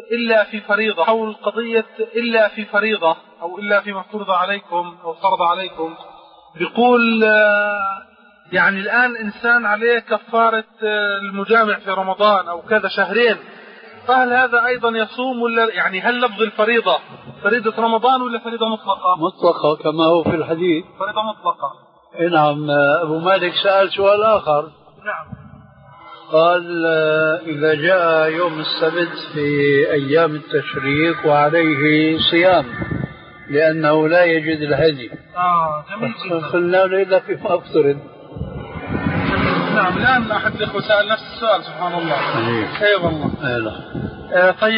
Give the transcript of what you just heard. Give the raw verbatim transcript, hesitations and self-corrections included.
إلا في فريضة، حول قضية إلا في فريضة أو إلا في مفروض عليكم أو فرض عليكم. بيقول يعني الآن إنسان عليه كفارة المجامع في رمضان أو كذا شهرين، فهل هذا أيضا يصوم ولا يعني هل لفظ الفريضة فريضة رمضان ولا فريضة مطلقة؟ مطلقة كما هو في الحديث، فريضة مطلقة. نعم. أبو مالك سأل سؤال آخر. نعم. قال إذا جاء يوم السبت في أيام التشريق وعليه صيام لأنه لا يجد الهدي، آه جميل جدا. قلنا له إلا فيما أفطرد. نعم. الآن أحد الإخوة سأل نفس السؤال سبحان الله. أي والله. أيوة. آه طيب.